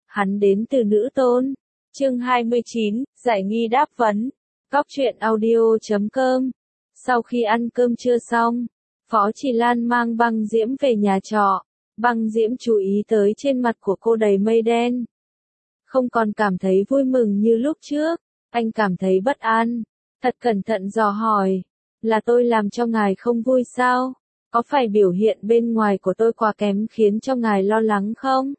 hắn đến từ nữ tôn. Chương 29, giải nghi đáp vấn. Cóc truyện audio.com. Sau khi ăn cơm trưa xong, Phó Chỉ Lan mang Băng Diễm về nhà trọ. Băng Diễm chú ý tới trên mặt của cô đầy mây đen. Không còn cảm thấy vui mừng như lúc trước, anh cảm thấy bất an. Thật cẩn thận dò hỏi, là tôi làm cho ngài không vui sao? Có phải biểu hiện bên ngoài của tôi quá kém khiến cho ngài lo lắng không?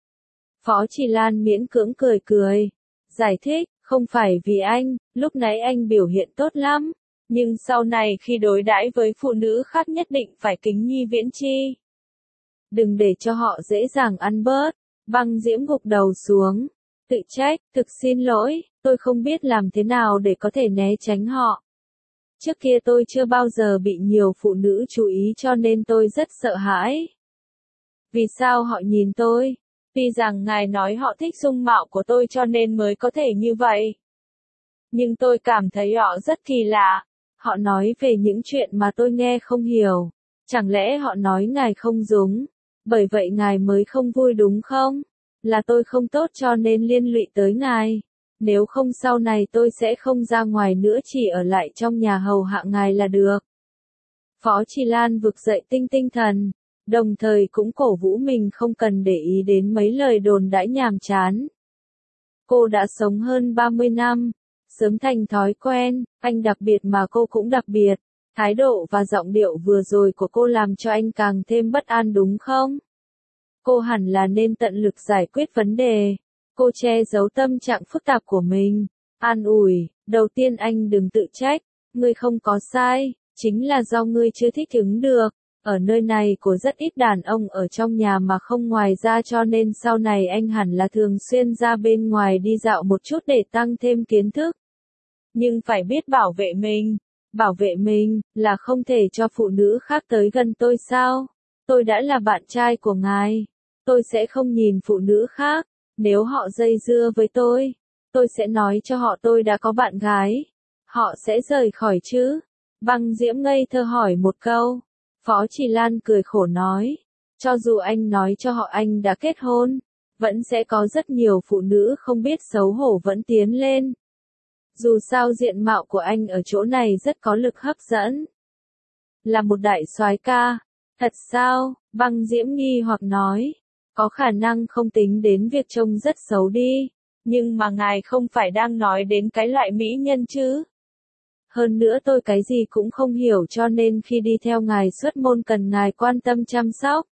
Phó Chỉ Lan miễn cưỡng cười cười, giải thích, không phải vì anh, lúc nãy anh biểu hiện tốt lắm, nhưng sau này khi đối đãi với phụ nữ khác nhất định phải kính nhi viễn chi. Đừng để cho họ dễ dàng ăn bớt. Băng Diễm gục đầu xuống, tự trách, thực xin lỗi, tôi không biết làm thế nào để có thể né tránh họ. Trước kia tôi chưa bao giờ bị nhiều phụ nữ chú ý cho nên tôi rất sợ hãi. Vì sao họ nhìn tôi? Tuy rằng ngài nói họ thích dung mạo của tôi cho nên mới có thể như vậy. Nhưng tôi cảm thấy họ rất kỳ lạ. Họ nói về những chuyện mà tôi nghe không hiểu. Chẳng lẽ họ nói ngài không đúng? Bởi vậy ngài mới không vui đúng không? Là tôi không tốt cho nên liên lụy tới ngài. Nếu không sau này tôi sẽ không ra ngoài nữa, chỉ ở lại trong nhà hầu hạ ngài là được. Phó Chỉ Lan vực dậy tinh thần, đồng thời cũng cổ vũ mình không cần để ý đến mấy lời đồn đãi nhàm chán. Cô đã sống hơn 30 năm, sớm thành thói quen, anh đặc biệt mà cô cũng đặc biệt. Thái độ và giọng điệu vừa rồi của cô làm cho anh càng thêm bất an đúng không? Cô hẳn là nên tận lực giải quyết vấn đề. Cô che giấu tâm trạng phức tạp của mình. An ủi, đầu tiên anh đừng tự trách, ngươi không có sai, chính là do ngươi chưa thích ứng được. Ở nơi này có rất ít đàn ông ở trong nhà mà không ngoài ra cho nên sau này anh hẳn là thường xuyên ra bên ngoài đi dạo một chút để tăng thêm kiến thức. Nhưng phải biết bảo vệ mình. Bảo vệ mình là không thể cho phụ nữ khác tới gần tôi sao? Tôi đã là bạn trai của ngài. Tôi sẽ không nhìn phụ nữ khác. Nếu họ dây dưa với tôi sẽ nói cho họ tôi đã có bạn gái. Họ sẽ rời khỏi chứ? Băng Diễm ngây thơ hỏi một câu. Phó Chỉ Lan cười khổ nói. Cho dù anh nói cho họ anh đã kết hôn, vẫn sẽ có rất nhiều phụ nữ không biết xấu hổ vẫn tiến lên. Dù sao diện mạo của anh ở chỗ này rất có lực hấp dẫn. Là một đại soái ca. Thật sao? Băng Diễm nghi hoặc nói. Có khả năng không tính đến việc trông rất xấu đi. Nhưng mà ngài không phải đang nói đến cái loại mỹ nhân chứ? Hơn nữa tôi cái gì cũng không hiểu cho nên khi đi theo ngài xuất môn cần ngài quan tâm chăm sóc.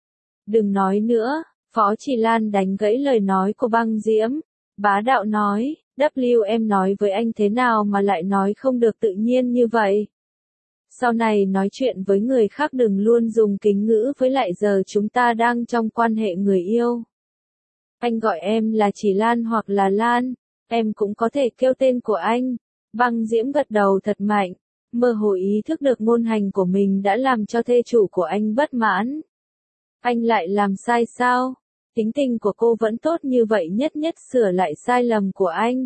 Đừng nói nữa, Phó Chỉ Lan đánh gãy lời nói của Băng Diễm. Bá đạo nói, em nói với anh thế nào mà lại nói không được tự nhiên như vậy. Sau này nói chuyện với người khác đừng luôn dùng kính ngữ với lại giờ chúng ta đang trong quan hệ người yêu. Anh gọi em là Chỉ Lan hoặc là Lan, em cũng có thể kêu tên của anh. Băng Diễm gật đầu thật mạnh, mơ hồ ý thức được ngôn hành của mình đã làm cho thê chủ của anh bất mãn. Anh lại làm sai sao? Tính tình của cô vẫn tốt như vậy, nhất nhất sửa lại sai lầm của anh.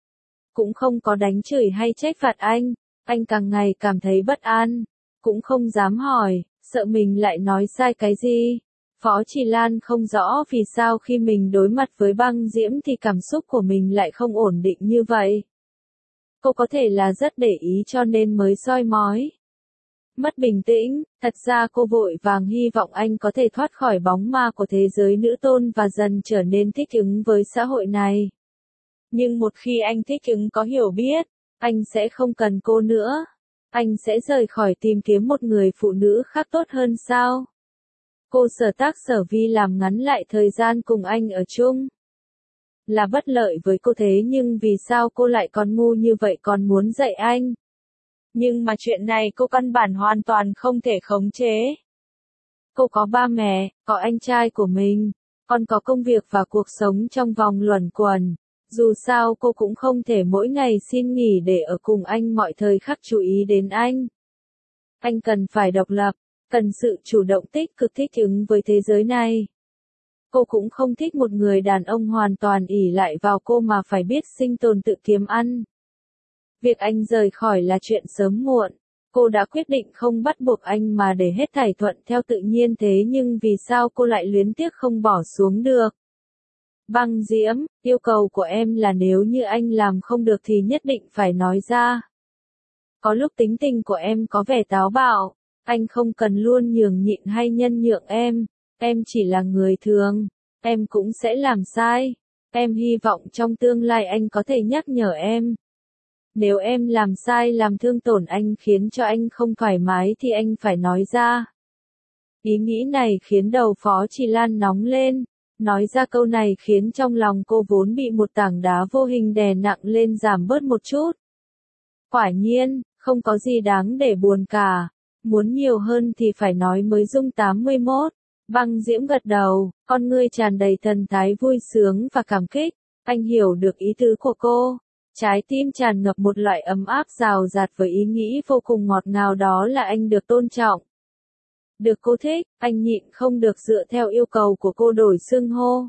Cũng không có đánh chửi hay trách phạt anh càng ngày cảm thấy bất an, cũng không dám hỏi, sợ mình lại nói sai cái gì. Phó Chỉ Lan không rõ vì sao khi mình đối mặt với Băng Diễm thì cảm xúc của mình lại không ổn định như vậy. Cô có thể là rất để ý cho nên mới soi mói. Mất bình tĩnh, thật ra cô vội vàng hy vọng anh có thể thoát khỏi bóng ma của thế giới nữ tôn và dần trở nên thích ứng với xã hội này. Nhưng một khi anh thích ứng có hiểu biết, anh sẽ không cần cô nữa. Anh sẽ rời khỏi tìm kiếm một người phụ nữ khác tốt hơn sao? Cô sở tác sở vi làm ngắn lại thời gian cùng anh ở chung. Là bất lợi với cô thế nhưng vì sao cô lại còn ngu như vậy còn muốn dạy anh? Nhưng mà chuyện này cô căn bản hoàn toàn không thể khống chế. Cô có ba mẹ, có anh trai của mình, còn có công việc và cuộc sống trong vòng luẩn quẩn. Dù sao cô cũng không thể mỗi ngày xin nghỉ để ở cùng anh mọi thời khắc chú ý đến anh. Anh cần phải độc lập, cần sự chủ động tích cực thích ứng với thế giới này. Cô cũng không thích một người đàn ông hoàn toàn ỷ lại vào cô mà phải biết sinh tồn tự kiếm ăn. Việc anh rời khỏi là chuyện sớm muộn. Cô đã quyết định không bắt buộc anh mà để hết thảy thuận theo tự nhiên thế nhưng vì sao cô lại luyến tiếc không bỏ xuống được? Băng Diễm, yêu cầu của em là nếu như anh làm không được thì nhất định phải nói ra. Có lúc tính tình của em có vẻ táo bạo, anh không cần luôn nhường nhịn hay nhân nhượng em chỉ là người thường, em cũng sẽ làm sai. Em hy vọng trong tương lai anh có thể nhắc nhở em. Nếu em làm sai làm thương tổn anh khiến cho anh không thoải mái thì anh phải nói ra. Ý nghĩ này khiến đầu Phó Trì Lan nóng lên. Nói ra câu này khiến trong lòng cô vốn bị một tảng đá vô hình đè nặng lên giảm bớt một chút. Quả nhiên, không có gì đáng để buồn cả. Muốn nhiều hơn thì phải nói mới Dung 81. Băng Diễm gật đầu, con ngươi tràn đầy thần thái vui sướng và cảm kích. Anh hiểu được ý tứ của cô. Trái tim tràn ngập một loại ấm áp rào rạt với ý nghĩ vô cùng ngọt ngào đó là anh được tôn trọng. Được cô thích, anh nhịn không được dựa theo yêu cầu của cô đổi xưng hô.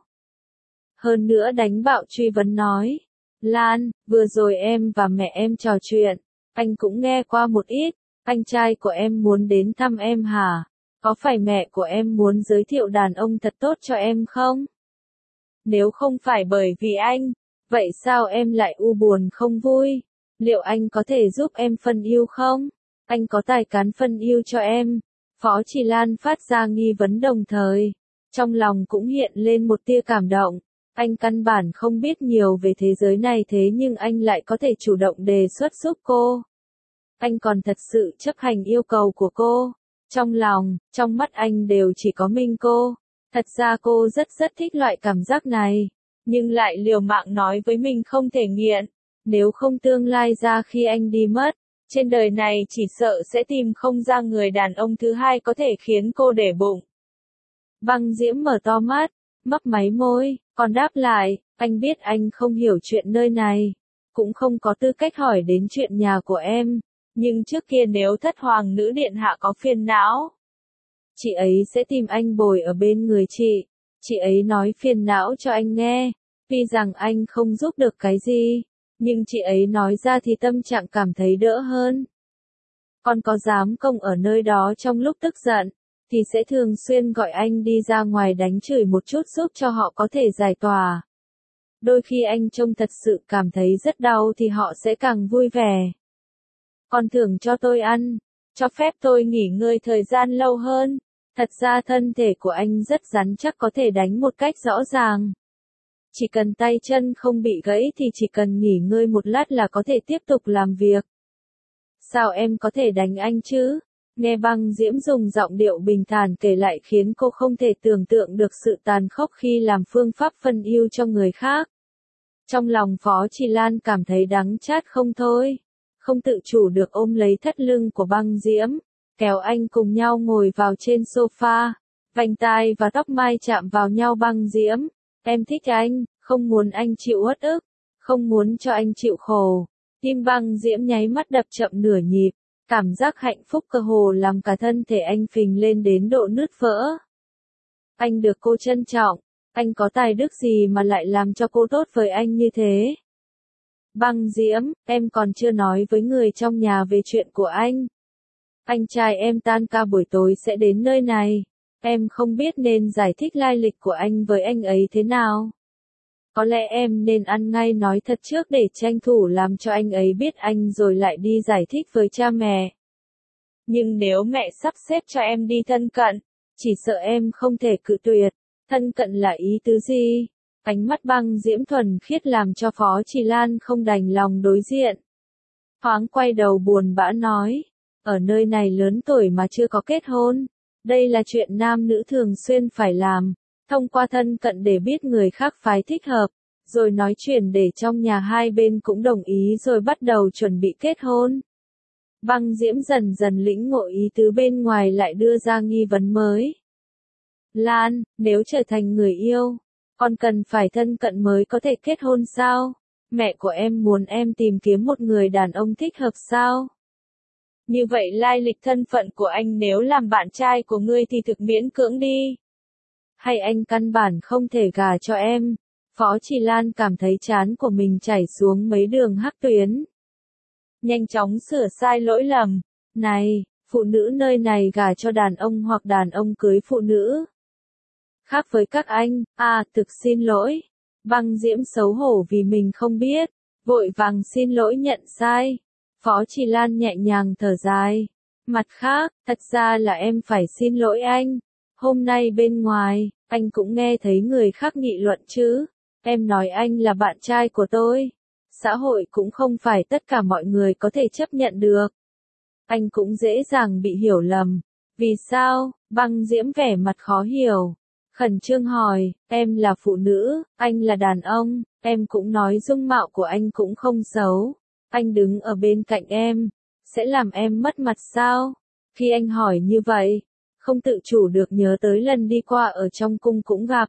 Hơn nữa đánh bạo truy vấn nói. Lan, vừa rồi em và mẹ em trò chuyện, anh cũng nghe qua một ít, anh trai của em muốn đến thăm em hả? Có phải mẹ của em muốn giới thiệu đàn ông thật tốt cho em không? Nếu không phải bởi vì anh, vậy sao em lại u buồn không vui? Liệu anh có thể giúp em phân yêu không? Anh có tài cán phân yêu cho em. Phó Trì Lan phát ra nghi vấn đồng thời. Trong lòng cũng hiện lên một tia cảm động. Anh căn bản không biết nhiều về thế giới này thế nhưng anh lại có thể chủ động đề xuất giúp cô. Anh còn thật sự chấp hành yêu cầu của cô. Trong lòng, trong mắt anh đều chỉ có mình cô. Thật ra cô rất thích loại cảm giác này. Nhưng lại liều mạng nói với mình không thể nghiện. Nếu không tương lai ra khi anh đi mất. Trên đời này chỉ sợ sẽ tìm không ra người đàn ông thứ hai có thể khiến cô để bụng. Băng Diễm mở to mắt, mấp máy môi, còn đáp lại, anh biết anh không hiểu chuyện nơi này, cũng không có tư cách hỏi đến chuyện nhà của em, nhưng trước kia nếu thất hoàng nữ điện hạ có phiền não, chị ấy sẽ tìm anh bồi ở bên người chị ấy nói phiền não cho anh nghe, tuy rằng anh không giúp được cái gì. Nhưng chị ấy nói ra thì tâm trạng cảm thấy đỡ hơn. Còn có giám công ở nơi đó trong lúc tức giận, thì sẽ thường xuyên gọi anh đi ra ngoài đánh chửi một chút giúp cho họ có thể giải tỏa. Đôi khi anh trông thật sự cảm thấy rất đau thì họ sẽ càng vui vẻ. Còn thưởng cho tôi ăn, cho phép tôi nghỉ ngơi thời gian lâu hơn. Thật ra thân thể của anh rất rắn chắc có thể đánh một cách rõ ràng. Chỉ cần tay chân không bị gãy thì chỉ cần nghỉ ngơi một lát là có thể tiếp tục làm việc. Sao em có thể đánh anh chứ? Nghe Băng Diễm dùng giọng điệu bình thản kể lại khiến cô không thể tưởng tượng được sự tàn khốc khi làm phương pháp phân yêu cho người khác. Trong lòng Phó Trì Lan cảm thấy đắng chát không thôi. Không tự chủ được ôm lấy thắt lưng của Băng Diễm, kéo anh cùng nhau ngồi vào trên sofa. Vành tai và tóc mai chạm vào nhau. Băng Diễm. Em thích anh, không muốn anh chịu uất ức, không muốn cho anh chịu khổ. Tim Băng Diễm nháy mắt đập chậm nửa nhịp, cảm giác hạnh phúc cơ hồ làm cả thân thể anh phình lên đến độ nứt vỡ. Anh được cô trân trọng, anh có tài đức gì mà lại làm cho cô tốt với anh như thế? Băng Diễm, em còn chưa nói với người trong nhà về chuyện của anh. Anh trai em tan ca buổi tối sẽ đến nơi này. Em không biết nên giải thích lai lịch của anh với anh ấy thế nào. Có lẽ em nên ăn ngay nói thật trước để tranh thủ làm cho anh ấy biết anh rồi lại đi giải thích với cha mẹ. Nhưng nếu mẹ sắp xếp cho em đi thân cận, chỉ sợ em không thể cự tuyệt. Thân cận là ý tứ gì? Ánh mắt Băng Diễm thuần khiết làm cho Phó Trì Lan không đành lòng đối diện. Thoáng quay đầu buồn bã nói, ở nơi này lớn tuổi mà chưa có kết hôn. Đây là chuyện nam nữ thường xuyên phải làm, thông qua thân cận để biết người khác phái thích hợp, rồi nói chuyện để trong nhà hai bên cũng đồng ý rồi bắt đầu chuẩn bị kết hôn. Băng Diễm dần dần lĩnh ngộ ý tứ bên ngoài lại đưa ra nghi vấn mới. Lan, nếu trở thành người yêu, con cần phải thân cận mới có thể kết hôn sao? Mẹ của em muốn em tìm kiếm một người đàn ông thích hợp sao? Như vậy lai lịch thân phận của anh nếu làm bạn trai của ngươi thì thực miễn cưỡng đi. Hay anh căn bản không thể gả cho em? Phó Trì Lan cảm thấy trán của mình chảy xuống mấy đường hắc tuyến. Nhanh chóng sửa sai lỗi lầm. Này, phụ nữ nơi này gả cho đàn ông hoặc đàn ông cưới phụ nữ. Khác với các anh, thực xin lỗi. Băng Diễm xấu hổ vì mình không biết, vội vàng xin lỗi nhận sai. Phó Trì Lan nhẹ nhàng thở dài. Mặt khác, thật ra là em phải xin lỗi anh. Hôm nay bên ngoài, anh cũng nghe thấy người khác nghị luận chứ. Em nói anh là bạn trai của tôi. Xã hội cũng không phải tất cả mọi người có thể chấp nhận được. Anh cũng dễ dàng bị hiểu lầm. Vì sao? Băng Diễm vẻ mặt khó hiểu. Khẩn trương hỏi, em là phụ nữ, anh là đàn ông, em cũng nói dung mạo của anh cũng không xấu. Anh đứng ở bên cạnh em, sẽ làm em mất mặt sao? Khi anh hỏi như vậy, không tự chủ được nhớ tới lần đi qua ở trong cung cũng gặp.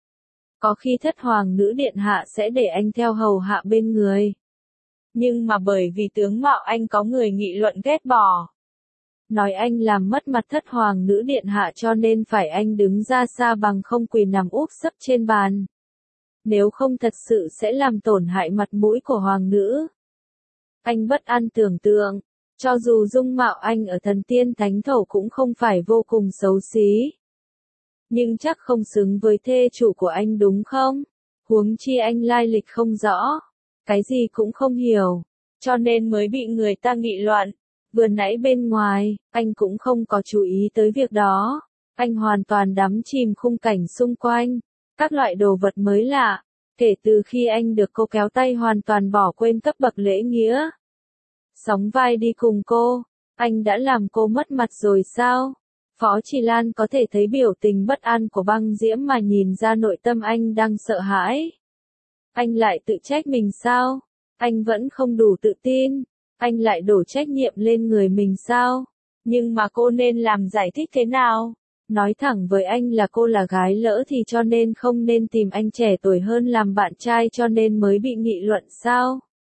Có khi thất hoàng nữ điện hạ sẽ để anh theo hầu hạ bên người. Nhưng mà bởi vì tướng mạo anh có người nghị luận ghét bỏ. Nói anh làm mất mặt thất hoàng nữ điện hạ cho nên phải anh đứng ra xa bằng không quỳ nằm úp sấp trên bàn. Nếu không thật sự sẽ làm tổn hại mặt mũi của hoàng nữ. Anh bất an tưởng tượng, cho dù dung mạo anh ở thần tiên thánh thổ cũng không phải vô cùng xấu xí. Nhưng chắc không xứng với thê chủ của anh đúng không? Huống chi anh lai lịch không rõ, cái gì cũng không hiểu, cho nên mới bị người ta nghị luận. Vừa nãy bên ngoài, anh cũng không có chú ý tới việc đó. Anh hoàn toàn đắm chìm khung cảnh xung quanh, các loại đồ vật mới lạ. Kể từ khi anh được cô kéo tay hoàn toàn bỏ quên cấp bậc lễ nghĩa. Sóng vai đi cùng cô, anh đã làm cô mất mặt rồi sao? Phó Trì Lan có thể thấy biểu tình bất an của Băng Diễm mà nhìn ra nội tâm anh đang sợ hãi. Anh lại tự trách mình sao? Anh vẫn không đủ tự tin. Anh lại đổ trách nhiệm lên người mình sao? Nhưng mà cô nên làm giải thích thế nào? Nói thẳng với anh là cô là gái lỡ thì cho nên không nên tìm anh trẻ tuổi hơn làm bạn trai cho nên mới bị nghị luận sao?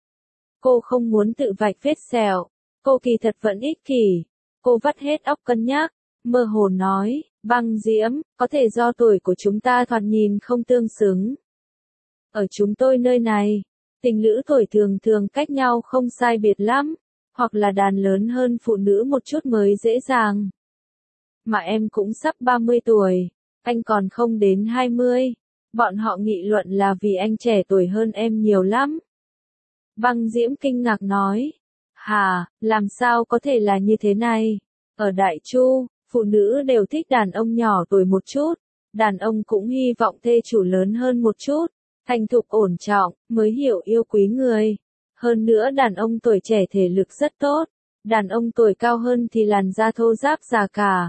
Cô không muốn tự vạch vết sẹo. Cô kỳ thật vẫn ích kỷ. Cô vắt hết óc cân nhắc, mơ hồ nói, Băng Diễm, có thể do tuổi của chúng ta thoạt nhìn không tương xứng. Ở chúng tôi nơi này, tình lữ tuổi thường thường cách nhau không sai biệt lắm, hoặc là đàn lớn hơn phụ nữ một chút mới dễ dàng. Mà em cũng sắp 30 tuổi, anh còn không đến 20. Bọn họ nghị luận là vì anh trẻ tuổi hơn em nhiều lắm. Băng Diễm kinh ngạc nói, hà, làm sao có thể là như thế này? Ở Đại Chu, phụ nữ đều thích đàn ông nhỏ tuổi một chút, đàn ông cũng hy vọng thê chủ lớn hơn một chút, thành thục ổn trọng, mới hiểu yêu quý người. Hơn nữa đàn ông tuổi trẻ thể lực rất tốt, đàn ông tuổi cao hơn thì làn da thô ráp già cả.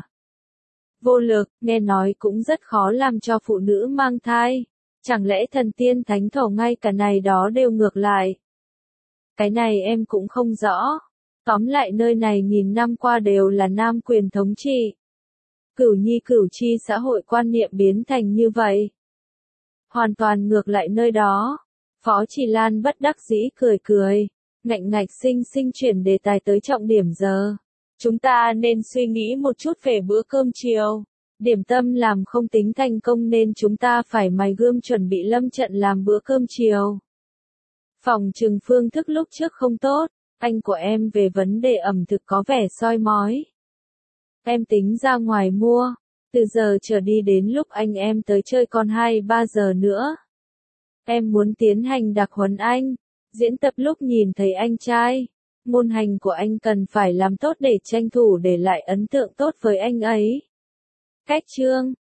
Vô lực, nghe nói cũng rất khó làm cho phụ nữ mang thai. Chẳng lẽ thần tiên thánh thổ ngay cả này đó đều ngược lại? Cái này em cũng không rõ. Tóm lại nơi này nghìn năm qua đều là nam quyền thống trị. Cửu nhi cửu chi xã hội quan niệm biến thành như vậy. Hoàn toàn ngược lại nơi đó. Phó Trì Lan bất đắc dĩ cười cười, ngạnh ngạch xinh xinh chuyển đề tài tới trọng điểm giờ. Chúng ta nên suy nghĩ một chút về bữa cơm chiều. Điểm tâm làm không tính thành công nên chúng ta phải mài gươm chuẩn bị lâm trận làm bữa cơm chiều. Phòng trừng phương thức lúc trước không tốt, anh của em về vấn đề ẩm thực có vẻ soi mói. Em tính ra ngoài mua, từ giờ trở đi đến lúc anh em tới chơi còn 2-3 giờ nữa. Em muốn tiến hành đặc huấn anh, diễn tập lúc nhìn thấy anh trai. Môn hành của anh cần phải làm tốt để tranh thủ để lại ấn tượng tốt với anh ấy. Cách chương